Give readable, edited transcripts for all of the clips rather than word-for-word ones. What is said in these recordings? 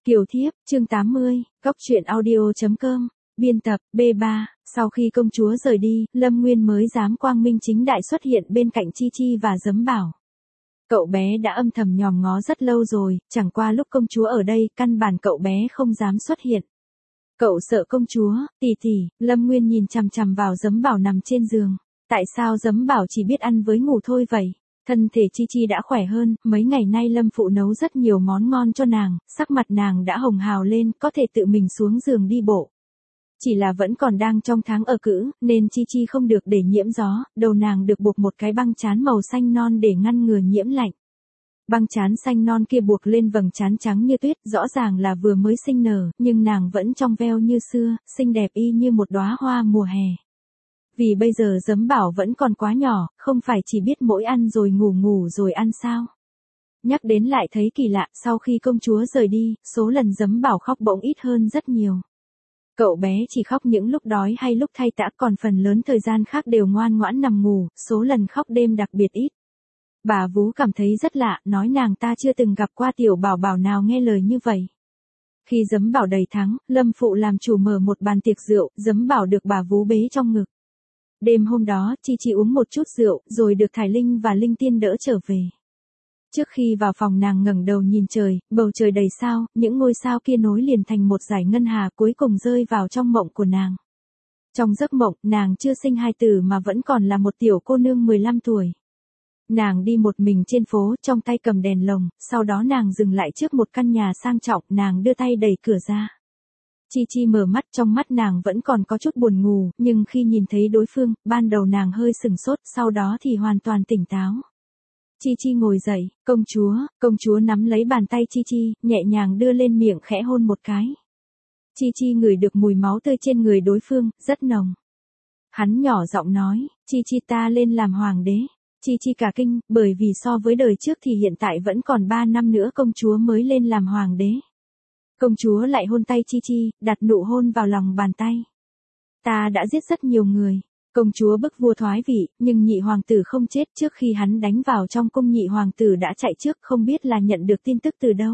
Kiều Thiếp, chương 80, Cóc truyện audio.com, biên tập, B3, sau khi công chúa rời đi, Lâm Nguyên mới dám quang minh chính đại xuất hiện bên cạnh Chi Chi và Giấm Bảo. Cậu bé đã âm thầm nhòm ngó rất lâu rồi, chẳng qua lúc công chúa ở đây, căn bản cậu bé không dám xuất hiện. Cậu sợ công chúa, tỷ tỷ, Lâm Nguyên nhìn chằm chằm vào Giấm Bảo nằm trên giường. Tại sao Giấm Bảo chỉ biết ăn với ngủ thôi vậy? Thân thể Chi Chi đã khỏe hơn, mấy ngày nay Lâm phụ nấu rất nhiều món ngon cho nàng, sắc mặt nàng đã hồng hào lên, có thể tự mình xuống giường đi bộ. Chỉ là vẫn còn đang trong tháng ở cữ, nên Chi Chi không được để nhiễm gió, đầu nàng được buộc một cái băng trán màu xanh non để ngăn ngừa nhiễm lạnh. Băng trán xanh non kia buộc lên vầng trán trắng như tuyết, rõ ràng là vừa mới sinh nở, nhưng nàng vẫn trong veo như xưa, xinh đẹp y như một đóa hoa mùa hè. Vì bây giờ Giấm Bảo vẫn còn quá nhỏ, không phải chỉ biết mỗi ăn rồi ngủ rồi ăn sao. Nhắc đến lại thấy kỳ lạ, sau khi công chúa rời đi, số lần Giấm Bảo khóc bỗng ít hơn rất nhiều. Cậu bé chỉ khóc những lúc đói hay lúc thay tã, còn phần lớn thời gian khác đều ngoan ngoãn nằm ngủ, số lần khóc đêm đặc biệt ít. Bà vú cảm thấy rất lạ, nói nàng ta chưa từng gặp qua tiểu bảo bảo nào nghe lời như vậy. Khi Giấm Bảo đầy tháng, Lâm phụ làm chủ mở một bàn tiệc rượu, Giấm Bảo được bà vú bế trong ngực. Đêm hôm đó, Chi Chi uống một chút rượu, rồi được Thải Linh và Linh Tiên đỡ trở về. Trước khi vào phòng nàng ngẩng đầu nhìn trời, bầu trời đầy sao, những ngôi sao kia nối liền thành một dải ngân hà cuối cùng rơi vào trong mộng của nàng. Trong giấc mộng, nàng chưa sinh hai tử mà vẫn còn là một tiểu cô nương 15 tuổi. Nàng đi một mình trên phố, trong tay cầm đèn lồng, sau đó nàng dừng lại trước một căn nhà sang trọng, nàng đưa tay đẩy cửa ra. Chi Chi mở mắt, trong mắt nàng vẫn còn có chút buồn ngủ, nhưng khi nhìn thấy đối phương, ban đầu nàng hơi sừng sốt, sau đó thì hoàn toàn tỉnh táo. Chi Chi ngồi dậy, công chúa nắm lấy bàn tay Chi Chi, nhẹ nhàng đưa lên miệng khẽ hôn một cái. Chi Chi ngửi được mùi máu tươi trên người đối phương, rất nồng. Hắn nhỏ giọng nói, Chi Chi ta lên làm hoàng đế. Chi Chi cả kinh, bởi vì so với đời trước thì hiện tại vẫn còn 3 năm nữa công chúa mới lên làm hoàng đế. Công chúa lại hôn tay Chi Chi, đặt nụ hôn vào lòng bàn tay. Ta đã giết rất nhiều người. Công chúa bức vua thoái vị, nhưng nhị hoàng tử không chết, trước khi hắn đánh vào trong cung nhị hoàng tử đã chạy trước, không biết là nhận được tin tức từ đâu.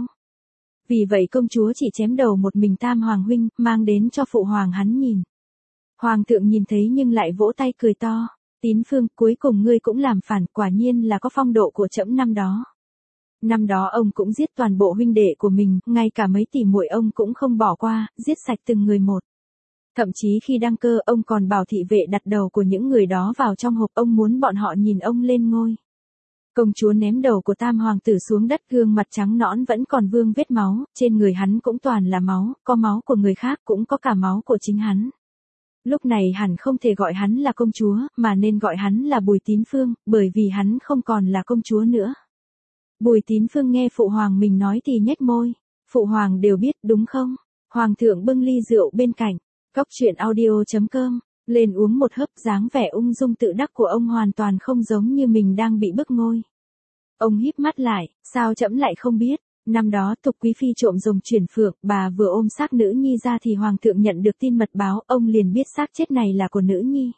Vì vậy công chúa chỉ chém đầu một mình tam hoàng huynh, mang đến cho phụ hoàng hắn nhìn. Hoàng thượng nhìn thấy nhưng lại vỗ tay cười to. Tín Phương, cuối cùng ngươi cũng làm phản, quả nhiên là có phong độ của trẫm năm đó. Năm đó ông cũng giết toàn bộ huynh đệ của mình, ngay cả mấy tỷ muội ông cũng không bỏ qua, giết sạch từng người một. Thậm chí khi đăng cơ, ông còn bảo thị vệ đặt đầu của những người đó vào trong hộp, ông muốn bọn họ nhìn ông lên ngôi. Công chúa ném đầu của tam hoàng tử xuống đất, gương mặt trắng nõn vẫn còn vương vết máu, trên người hắn cũng toàn là máu, có máu của người khác cũng có cả máu của chính hắn. Lúc này hẳn không thể gọi hắn là công chúa, mà nên gọi hắn là Bùi Tín Phương, bởi vì hắn không còn là công chúa nữa. Bùi Tín Phương nghe phụ hoàng mình nói thì nhếch môi. Phụ hoàng đều biết, đúng không? Hoàng thượng bưng ly rượu bên cạnh. Cóc truyện audio.com, lên uống một hớp, dáng vẻ ung dung tự đắc của ông hoàn toàn không giống như mình đang bị bức ngôi. Ông híp mắt lại, sao trẫm lại không biết? Năm đó Tục Quý Phi trộm rồng chuyển phượng, bà vừa ôm xác nữ nhi ra thì hoàng thượng nhận được tin mật báo, ông liền biết xác chết này là của nữ nhi.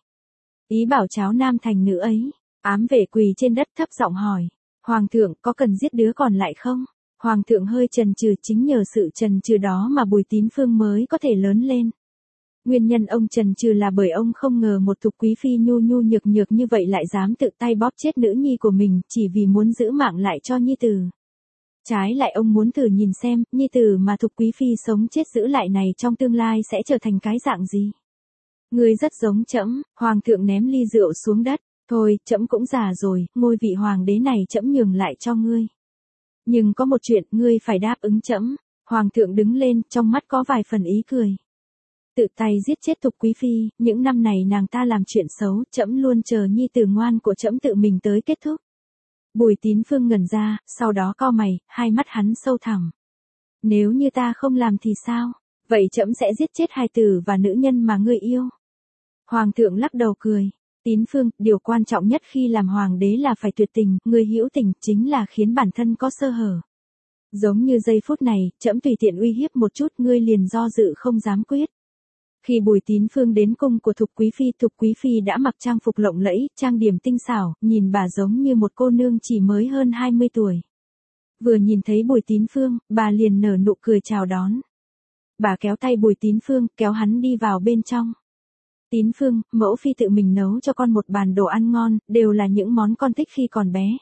Ý bảo cháu nam thành nữ ấy. Ám vệ quỳ trên đất thấp giọng hỏi. Hoàng thượng có cần giết đứa còn lại không? Hoàng thượng hơi chần chừ, chính nhờ sự chần chừ đó mà Bùi Tín Phương mới có thể lớn lên. Nguyên nhân ông chần chừ là bởi ông không ngờ một Tục Quý Phi nhu nhu nhược nhược như vậy lại dám tự tay bóp chết nữ nhi của mình, chỉ vì muốn giữ mạng lại cho nhi tử. Trái lại ông muốn thử nhìn xem, nhi tử mà Tục Quý Phi sống chết giữ lại này trong tương lai sẽ trở thành cái dạng gì. Ngươi rất giống trẫm. Hoàng thượng ném ly rượu xuống đất. Thôi, trẫm cũng già rồi, ngôi vị hoàng đế này trẫm nhường lại cho ngươi. Nhưng có một chuyện, ngươi phải đáp ứng trẫm. Hoàng thượng đứng lên, trong mắt có vài phần ý cười. Tự tay giết chết Tục Quý Phi, những năm này nàng ta làm chuyện xấu, trẫm luôn chờ nhi tử ngoan của trẫm tự mình tới kết thúc. Bùi Tín Phương ngẩn ra, sau đó cau mày, hai mắt hắn sâu thẳm. Nếu như ta không làm thì sao? Vậy trẫm sẽ giết chết hài tử và nữ nhân mà ngươi yêu. Hoàng thượng lắc đầu cười. Tín Phương, điều quan trọng nhất khi làm hoàng đế là phải tuyệt tình, ngươi hữu tình chính là khiến bản thân có sơ hở. Giống như giây phút này, trẫm tùy tiện uy hiếp một chút, ngươi liền do dự không dám quyết. Khi Bùi Tín Phương đến cung của Tục Quý Phi đã mặc trang phục lộng lẫy, trang điểm tinh xảo, nhìn bà giống như một cô nương chỉ mới hơn 20 tuổi. Vừa nhìn thấy Bùi Tín Phương, bà liền nở nụ cười chào đón. Bà kéo tay Bùi Tín Phương, kéo hắn đi vào bên trong. Tín Phương, mẫu phi tự mình nấu cho con một bàn đồ ăn ngon, đều là những món con thích khi còn bé.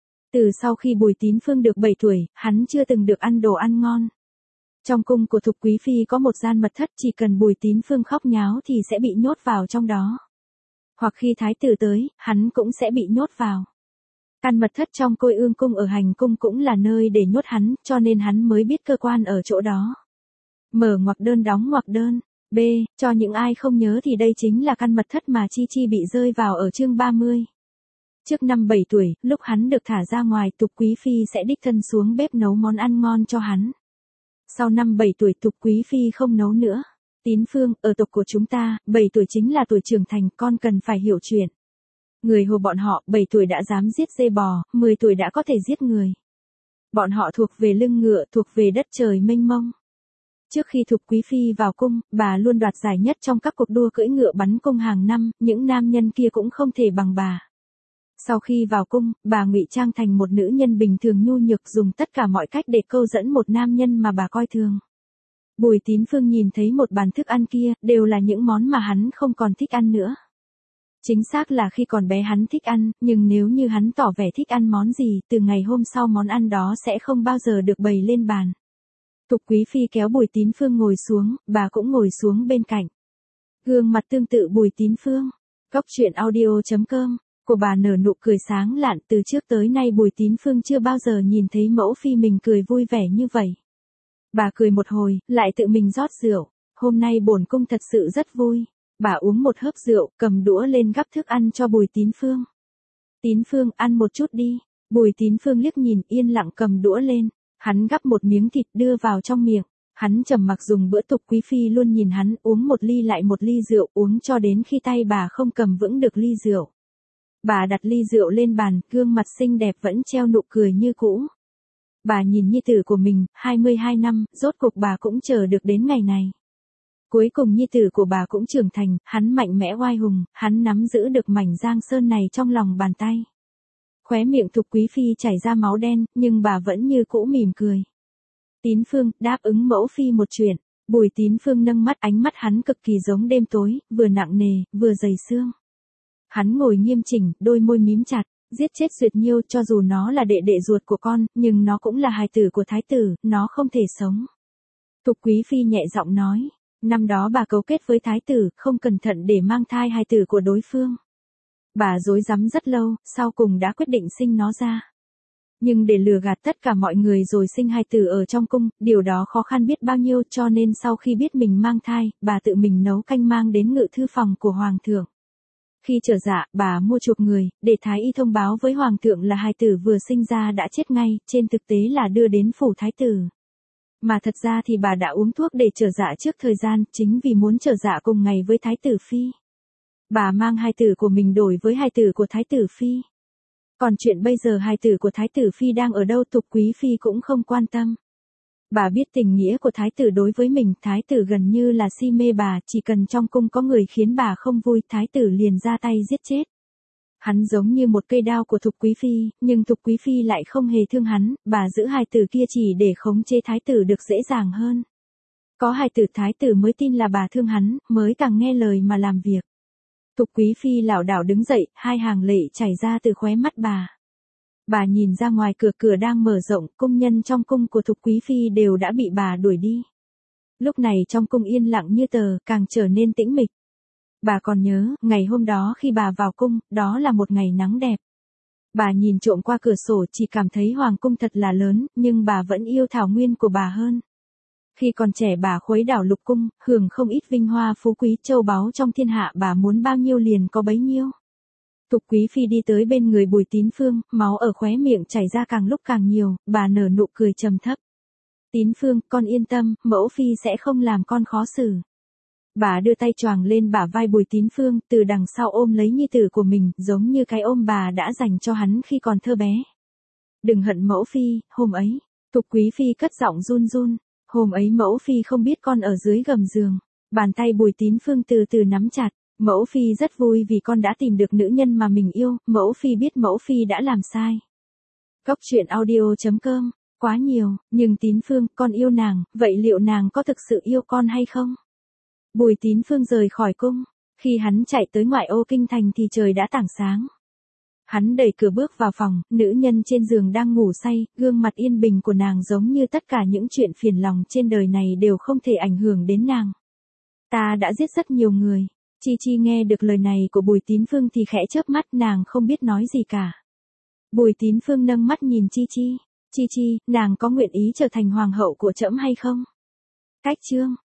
Từ sau khi Bùi Tín Phương được 7 tuổi, hắn chưa từng được ăn đồ ăn ngon. Trong cung của Thục Quý Phi có một gian mật thất, chỉ cần Bùi Tín Phương khóc nháo thì sẽ bị nhốt vào trong đó. Hoặc khi thái tử tới, hắn cũng sẽ bị nhốt vào. Căn mật thất trong Côi Ương cung ở hành cung cũng là nơi để nhốt hắn, cho nên hắn mới biết cơ quan ở chỗ đó. Mở ngoặc đơn đóng ngoặc đơn. B. Cho những ai không nhớ thì đây chính là căn mật thất mà Chi Chi bị rơi vào ở chương 30. Trước năm 7 tuổi, lúc hắn được thả ra ngoài, Thục Quý Phi sẽ đích thân xuống bếp nấu món ăn ngon cho hắn. Sau năm 7 tuổi Thục Quý Phi không nấu nữa. Tín Phương, ở tộc của chúng ta, 7 tuổi chính là tuổi trưởng thành, con cần phải hiểu chuyện. Người Hồ bọn họ, 7 tuổi đã dám giết dê bò, 10 tuổi đã có thể giết người. Bọn họ thuộc về lưng ngựa, thuộc về đất trời mênh mông. Trước khi Thục Quý Phi vào cung, bà luôn đoạt giải nhất trong các cuộc đua cưỡi ngựa bắn cung hàng năm, những nam nhân kia cũng không thể bằng bà. Sau khi vào cung, bà ngụy trang thành một nữ nhân bình thường nhu nhược, dùng tất cả mọi cách để câu dẫn một nam nhân mà bà coi thường. Bùi Tín Phương nhìn thấy một bàn thức ăn kia, đều là những món mà hắn không còn thích ăn nữa. Chính xác là khi còn bé hắn thích ăn, nhưng nếu như hắn tỏ vẻ thích ăn món gì, từ ngày hôm sau món ăn đó sẽ không bao giờ được bày lên bàn. Thục Quý Phi kéo Bùi Tín Phương ngồi xuống, bà cũng ngồi xuống bên cạnh. Gương mặt tương tự Bùi Tín Phương. Góc truyện audio.com của bà nở nụ cười sáng lạn, từ trước tới nay Bùi Tín Phương chưa bao giờ nhìn thấy mẫu phi mình cười vui vẻ như vậy. Bà cười một hồi, lại tự mình rót rượu. Hôm nay bổn cung thật sự rất vui. Bà uống một hớp rượu, cầm đũa lên gắp thức ăn cho Bùi Tín Phương. Tín Phương, ăn một chút đi. Bùi Tín Phương liếc nhìn, yên lặng cầm đũa lên. Hắn gắp một miếng thịt đưa vào trong miệng. Hắn trầm mặc dùng bữa. Thục Quý Phi luôn nhìn hắn uống một ly lại một ly rượu, uống cho đến khi tay bà không cầm vững được ly rượu. Bà đặt ly rượu lên bàn, gương mặt xinh đẹp vẫn treo nụ cười như cũ. Bà nhìn nhi tử của mình, 22 năm, rốt cuộc bà cũng chờ được đến ngày này. Cuối cùng nhi tử của bà cũng trưởng thành, hắn mạnh mẽ oai hùng, hắn nắm giữ được mảnh giang sơn này trong lòng bàn tay. Khóe miệng Thục Quý Phi chảy ra máu đen, nhưng bà vẫn như cũ mỉm cười. Tín Phương, đáp ứng mẫu phi một chuyện. Bùi Tín Phương nâng mắt, ánh mắt hắn cực kỳ giống đêm tối, vừa nặng nề, vừa dày xương. Hắn ngồi nghiêm chỉnh, đôi môi mím chặt, giết chết Duyệt Nhiêu, cho dù nó là đệ đệ ruột của con, nhưng nó cũng là hài tử của thái tử, nó không thể sống. Thục Quý Phi nhẹ giọng nói, năm đó bà cấu kết với thái tử, không cẩn thận để mang thai hài tử của đối phương. Bà rối rắm rất lâu, sau cùng đã quyết định sinh nó ra. Nhưng để lừa gạt tất cả mọi người rồi sinh hài tử ở trong cung, điều đó khó khăn biết bao nhiêu, cho nên sau khi biết mình mang thai, bà tự mình nấu canh mang đến ngự thư phòng của hoàng thượng. Khi trở dạ, bà mua chuộc người, để thái y thông báo với hoàng thượng là hài tử vừa sinh ra đã chết ngay, trên thực tế là đưa đến phủ thái tử. Mà thật ra thì bà đã uống thuốc để trở dạ trước thời gian, chính vì muốn trở dạ cùng ngày với thái tử phi. Bà mang hài tử của mình đổi với hài tử của thái tử phi. Còn chuyện bây giờ hài tử của thái tử phi đang ở đâu, Thục Quý Phi cũng không quan tâm. Bà biết tình nghĩa của thái tử đối với mình, thái tử gần như là si mê bà, chỉ cần trong cung có người khiến bà không vui, thái tử liền ra tay giết chết. Hắn giống như một cây đao của Thục Quý Phi, nhưng Thục Quý Phi lại không hề thương hắn, bà giữ hài tử kia chỉ để khống chế thái tử được dễ dàng hơn. Có hài tử thái tử mới tin là bà thương hắn, mới càng nghe lời mà làm việc. Thục Quý Phi lảo đảo đứng dậy, hai hàng lệ chảy ra từ khóe mắt bà. Bà nhìn ra ngoài cửa, cửa đang mở rộng, cung nhân trong cung của Thục Quý Phi đều đã bị bà đuổi đi. Lúc này trong cung yên lặng như tờ, càng trở nên tĩnh mịch. Bà còn nhớ, ngày hôm đó khi bà vào cung, đó là một ngày nắng đẹp. Bà nhìn trộm qua cửa sổ, chỉ cảm thấy hoàng cung thật là lớn, nhưng bà vẫn yêu thảo nguyên của bà hơn. Khi còn trẻ bà khuấy đảo lục cung, hưởng không ít vinh hoa phú quý châu báu trong thiên hạ, bà muốn bao nhiêu liền có bấy nhiêu. Thục Quý Phi đi tới bên người Bùi Tín Phương, máu ở khóe miệng chảy ra càng lúc càng nhiều, bà nở nụ cười trầm thấp. Tín Phương, con yên tâm, mẫu phi sẽ không làm con khó xử. Bà đưa tay choàng lên bả vai Bùi Tín Phương, từ đằng sau ôm lấy nhi tử của mình, giống như cái ôm bà đã dành cho hắn khi còn thơ bé. Đừng hận mẫu phi, hôm ấy. Thục Quý Phi cất giọng run run. Hôm ấy mẫu phi không biết con ở dưới gầm giường. Bàn tay Bùi Tín Phương từ từ nắm chặt. Mẫu phi rất vui vì con đã tìm được nữ nhân mà mình yêu, mẫu phi biết mẫu phi đã làm sai. Góc truyện audio.com Quá nhiều, nhưng Tín Phương, con yêu nàng, vậy liệu nàng có thực sự yêu con hay không? Bùi Tín Phương rời khỏi cung. Khi hắn chạy tới ngoại ô kinh thành thì trời đã tảng sáng. Hắn đẩy cửa bước vào phòng, nữ nhân trên giường đang ngủ say, gương mặt yên bình của nàng giống như tất cả những chuyện phiền lòng trên đời này đều không thể ảnh hưởng đến nàng. Ta đã giết rất nhiều người. Chi Chi nghe được lời này của Bùi Tín Phương thì khẽ chớp mắt, nàng không biết nói gì cả. Bùi Tín Phương nâng mắt nhìn Chi Chi. Chi Chi, nàng có nguyện ý trở thành hoàng hậu của trẫm hay không? Cách chương